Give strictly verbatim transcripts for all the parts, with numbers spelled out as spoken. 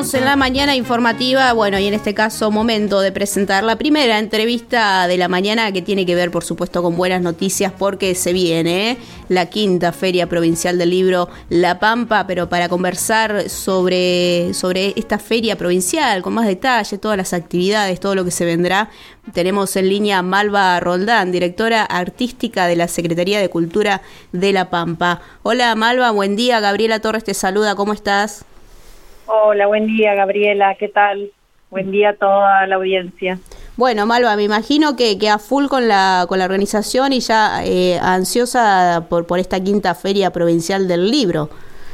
estamos en la mañana informativa, bueno, y en este caso momento de presentar la primera entrevista de la mañana que tiene que ver, por supuesto, con buenas noticias porque se viene ¿eh? la quinta Feria Provincial del Libro La Pampa, pero para conversar sobre, sobre esta feria provincial con más detalle, todas las actividades, todo lo que se vendrá, tenemos en línea a Malva Roldán, directora artística de la Secretaría de Cultura de La Pampa. Hola Malva, buen día, Gabriela Torres te saluda, ¿cómo estás? Hola, buen día Gabriela, ¿qué tal? Buen día a toda la audiencia. Bueno, Malva, me imagino que, que a full con la con la organización y ya eh, ansiosa por, por esta quinta Feria Provincial del Libro.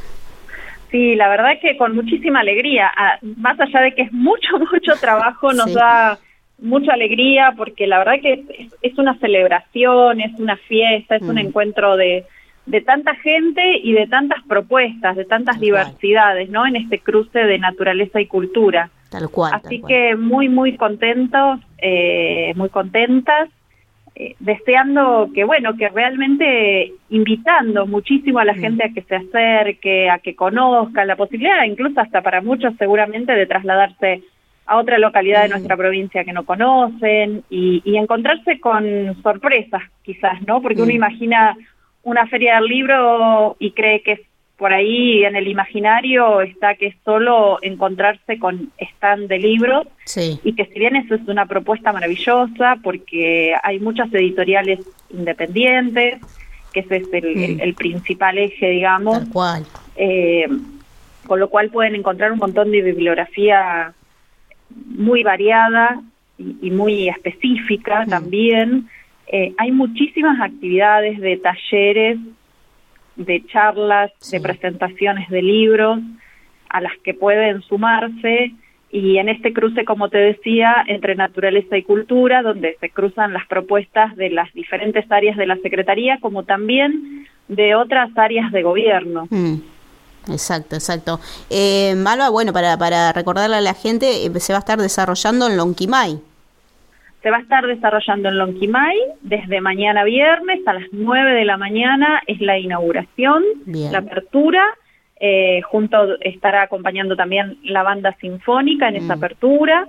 Sí, la verdad que con muchísima alegría, ah, más allá de que es mucho, mucho trabajo, nos sí. da mucha alegría porque la verdad que es, es una celebración, es una fiesta, es mm. un encuentro de... de tanta gente y de tantas propuestas, de tantas tal diversidades, cual. ¿no? En este cruce de naturaleza y cultura. Tal cual. Así tal que cual. muy, muy contentos, eh, muy contentas, eh, deseando que, bueno, que realmente invitando muchísimo a la mm. gente a que se acerque, a que conozca, la posibilidad, incluso hasta para muchos seguramente, de trasladarse a otra localidad mm. de nuestra provincia que no conocen y, y encontrarse con sorpresas, quizás, ¿no? Porque mm. uno imagina una feria del libro y cree que por ahí en el imaginario está que es solo encontrarse con stand de libros sí. y que si bien eso es una propuesta maravillosa porque hay muchas editoriales independientes, que ese es el, mm. el, el principal eje, digamos, tal cual. Eh, con lo cual pueden encontrar un montón de bibliografía muy variada y, y muy específica mm. también. Eh, hay muchísimas actividades de talleres, de charlas, sí. de presentaciones de libros a las que pueden sumarse y en este cruce, como te decía, entre naturaleza y cultura, donde se cruzan las propuestas de las diferentes áreas de la Secretaría como también de otras áreas de gobierno. Mm. Exacto, exacto. Eh, Malva, bueno, para, para recordarle a la gente, eh, se va a estar desarrollando en Lonquimay. Se va a estar desarrollando en Lonquimay desde mañana viernes a las nueve de la mañana es la inauguración, Bien. la apertura, eh, junto estará acompañando también la banda sinfónica en mm. esa apertura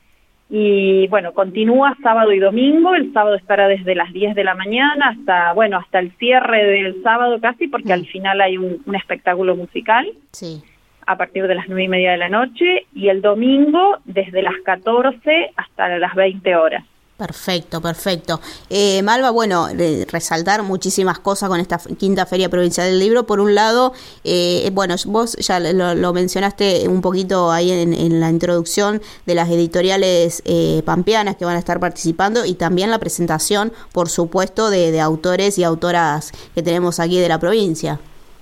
y bueno, continúa sábado y domingo, el sábado estará desde las diez de la mañana hasta, bueno, hasta el cierre del sábado casi porque mm. al final hay un, un espectáculo musical. Sí. A partir de las nueve y media de la noche, y el domingo desde las catorce hasta las veinte horas. Perfecto, perfecto. Eh, Malva, bueno, eh, resaltar muchísimas cosas con esta quinta Feria Provincial del Libro. Por un lado, eh, bueno, vos ya lo, lo mencionaste un poquito ahí en, en la introducción de las editoriales eh, pampeanas que van a estar participando y también la presentación, por supuesto, de, de autores y autoras que tenemos aquí de la provincia.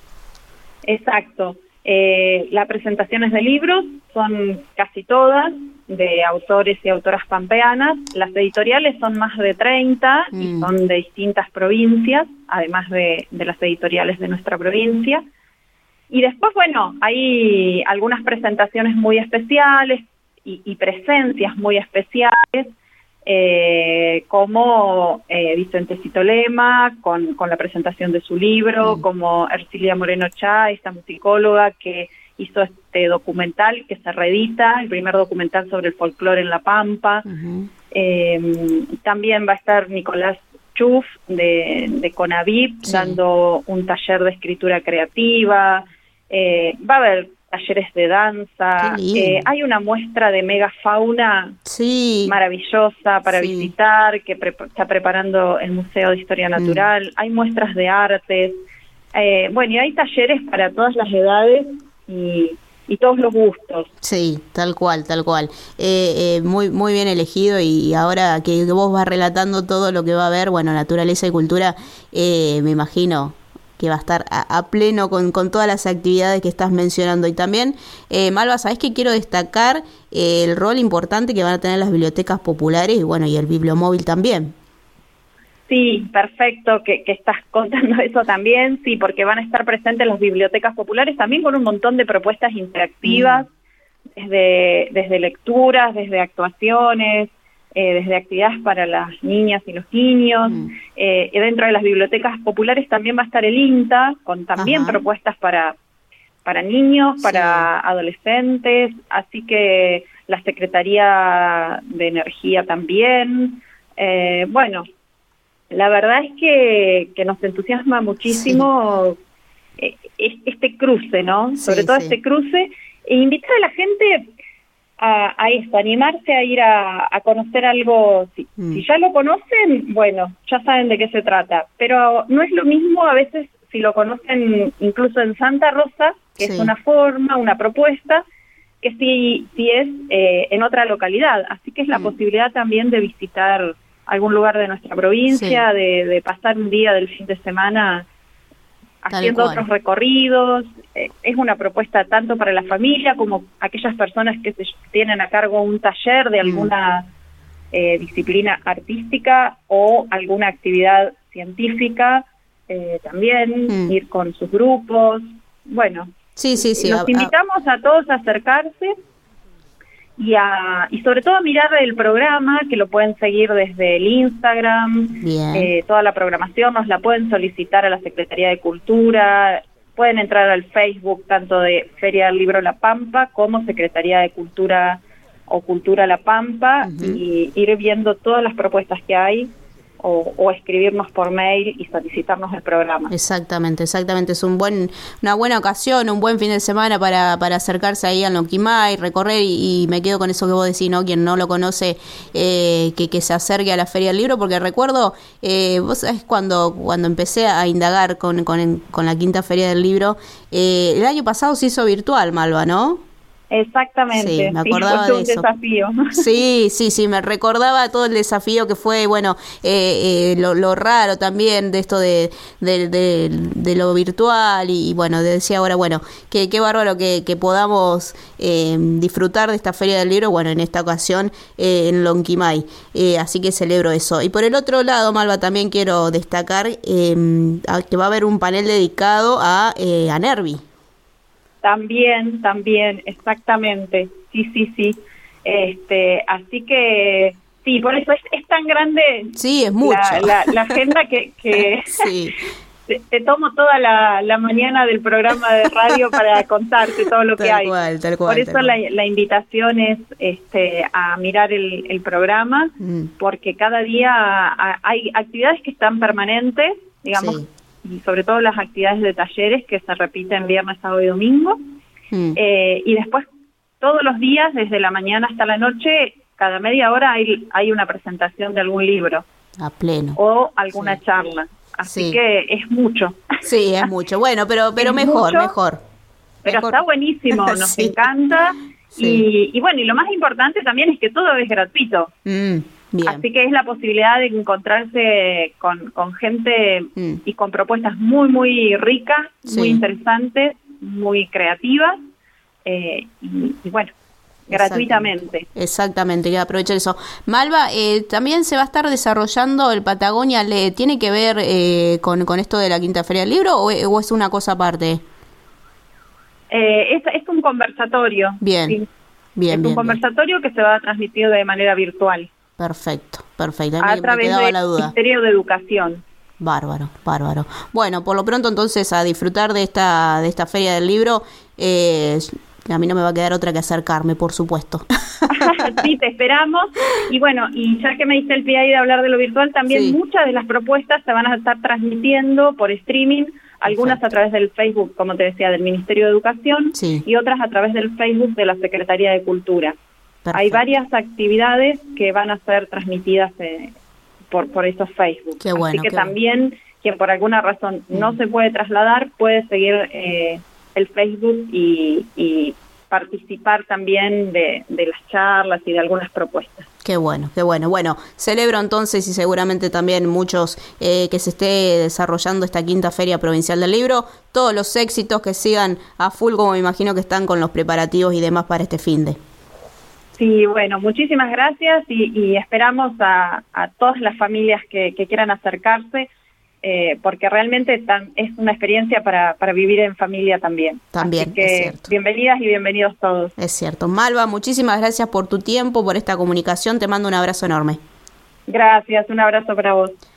Exacto. Eh, las presentaciones de libros son casi todas de autores y autoras pampeanas. Las editoriales son más de treinta mm. y son de distintas provincias, además de, de las editoriales de nuestra provincia. Y después, bueno, hay algunas presentaciones muy especiales y, y presencias muy especiales, eh, como eh, Vicentecito Lema, con, con la presentación de su libro, mm. como Ercilia Moreno Chá, esta musicóloga que hizo este documental que se reedita, el primer documental sobre el folclore en La Pampa. Uh-huh. Eh, también va a estar Nicolás Chuf de, de CONAVIP, sí. dando un taller de escritura creativa. Eh, va a haber talleres de danza, eh, hay una muestra de megafauna sí. maravillosa para sí. visitar, que pre- está preparando el Museo de Historia Natural, mm. hay muestras de artes, eh, bueno, y hay talleres para todas las edades y, y todos los gustos. Sí, tal cual, tal cual. Eh, eh, muy muy bien elegido y ahora que vos vas relatando todo lo que va a haber, bueno, naturaleza y cultura, eh, me imagino que va a estar a, a pleno con, con todas las actividades que estás mencionando. Y también, eh, Malva, ¿sabés que quiero destacar eh, el rol importante que van a tener las bibliotecas populares y bueno, y el bibliomóvil también? Sí, perfecto que, que estás contando eso también, sí, porque van a estar presentes las bibliotecas populares también con un montón de propuestas interactivas, mm. desde, desde lecturas, desde actuaciones, Eh, desde actividades para las niñas y los niños. Mm. Eh, y dentro de las bibliotecas populares también va a estar el INTA, con también Ajá. propuestas para para niños, para sí. adolescentes, así que la Secretaría de Energía también. Eh, bueno, la verdad es que, que nos entusiasma muchísimo sí. eh, este cruce, ¿no? Sí, Sobre todo sí. este cruce, e invitar a la gente a, a esto, animarse a ir a, a conocer algo. Si, mm. si ya lo conocen, bueno, ya saben de qué se trata, pero no es lo mismo a veces si lo conocen incluso en Santa Rosa, que sí. es una forma, una propuesta, que si, si es eh, en otra localidad. Así que es la mm. posibilidad también de visitar algún lugar de nuestra provincia, sí. de, de pasar un día del fin de semana haciendo otros recorridos. Eh, es una propuesta tanto para la familia como aquellas personas que se tienen a cargo un taller de alguna mm. eh, disciplina artística o alguna actividad científica, eh, también mm. ir con sus grupos. Bueno, sí, sí, sí. los a, invitamos a... a todos a acercarse y a y sobre todo a mirar el programa, que lo pueden seguir desde el Instagram. Eh, toda la programación nos la pueden solicitar a la Secretaría de Cultura, pueden entrar al Facebook tanto de Feria del Libro La Pampa como Secretaría de Cultura o Cultura La Pampa, uh-huh. y ir viendo todas las propuestas que hay. O, o escribirnos por mail y solicitarnos el programa. Exactamente, exactamente. Es un buen, una buena ocasión, un buen fin de semana para, para acercarse ahí al Lonquimay, recorrer, y, y me quedo con eso que vos decís, ¿no? Quien no lo conoce, eh, que, que se acerque a la Feria del Libro, porque recuerdo, eh, vos sabés, cuando, cuando empecé a indagar con, con, con la quinta Feria del Libro, eh, el año pasado se hizo virtual, Malva, ¿no? Exactamente, sí, me acordaba sí, fue de un eso. desafío. Sí, sí, sí, me recordaba todo el desafío que fue, bueno, eh, eh, lo, lo raro también de esto de, de, de, de lo virtual, y, y bueno, decía ahora, bueno, que qué bárbaro que, que podamos eh, disfrutar de esta Feria del Libro, bueno, en esta ocasión eh, en Lonquimay, eh, así que celebro eso. Y por el otro lado, Malva, también quiero destacar eh, que va a haber un panel dedicado a, eh, a Nervi. También, también, exactamente, sí, sí, sí. Este, así que, sí, por eso es, es tan grande. Sí, es mucho. La, la, la agenda que, que sí. te, te tomo toda la, la mañana del programa de radio para contarte todo lo tal que hay. Cual, tal cual, por eso tal la, cual. la invitación es este, a mirar el, el programa, mm. porque cada día a, hay actividades que están permanentes, digamos. Sí. Y sobre todo las actividades de talleres que se repiten viernes, sábado y domingo. Mm. Eh, y después, todos los días, desde la mañana hasta la noche, cada media hora hay, hay una presentación de algún libro. A pleno. O alguna sí. charla. Así sí. que es mucho. Sí, es mucho. Bueno, pero pero mejor, mucho, mejor. Pero mejor. Está buenísimo, nos sí. encanta. Sí. Y, y bueno, y lo más importante también es que todo es gratuito. Mm. Bien. Así que es la posibilidad de encontrarse con, con gente mm. y con propuestas muy, muy ricas, sí. muy interesantes, muy creativas, eh, y, y bueno, gratuitamente. Exactamente, que aprovechar eso. Malva, eh, también se va a estar desarrollando el Patagonia Lee. ¿Tiene que ver eh, con, con esto de la Quinta Feria del Libro o, o es una cosa aparte? Eh, es, es un conversatorio. Bien, sí. bien, Es bien, un conversatorio bien. que se va a transmitir de manera virtual. Perfecto, perfecto. A me, través me del Ministerio de Educación. Bárbaro, bárbaro. Bueno, por lo pronto entonces a disfrutar de esta de esta Feria del Libro. Eh, a mí no me va a quedar otra que acercarme, por supuesto. Sí, te esperamos. Y bueno, y ya que me diste el pie ahí de hablar de lo virtual, también sí. muchas de las propuestas se van a estar transmitiendo por streaming, algunas Perfecto. a través del Facebook, como te decía, del Ministerio de Educación, sí. y otras a través del Facebook de la Secretaría de Cultura. Perfecto. Hay varias actividades que van a ser transmitidas eh, por, por esos Facebook. Qué bueno, Así que qué también, bueno. quien por alguna razón mm. no se puede trasladar, puede seguir eh, el Facebook y, y participar también de, de las charlas y de algunas propuestas. Qué bueno, qué bueno. Bueno, celebro entonces y seguramente también muchos eh, que se esté desarrollando esta quinta Feria Provincial del Libro, todos los éxitos, que sigan a full, como me imagino que están con los preparativos y demás para este finde. Sí, bueno, muchísimas gracias y, y esperamos a, a todas las familias que, que quieran acercarse, eh, porque realmente tan, es una experiencia para, para vivir en familia también. También, Así que es cierto. Bienvenidas y bienvenidos todos. Es cierto. Malva, muchísimas gracias por tu tiempo, por esta comunicación. Te mando un abrazo enorme. Gracias, un abrazo para vos.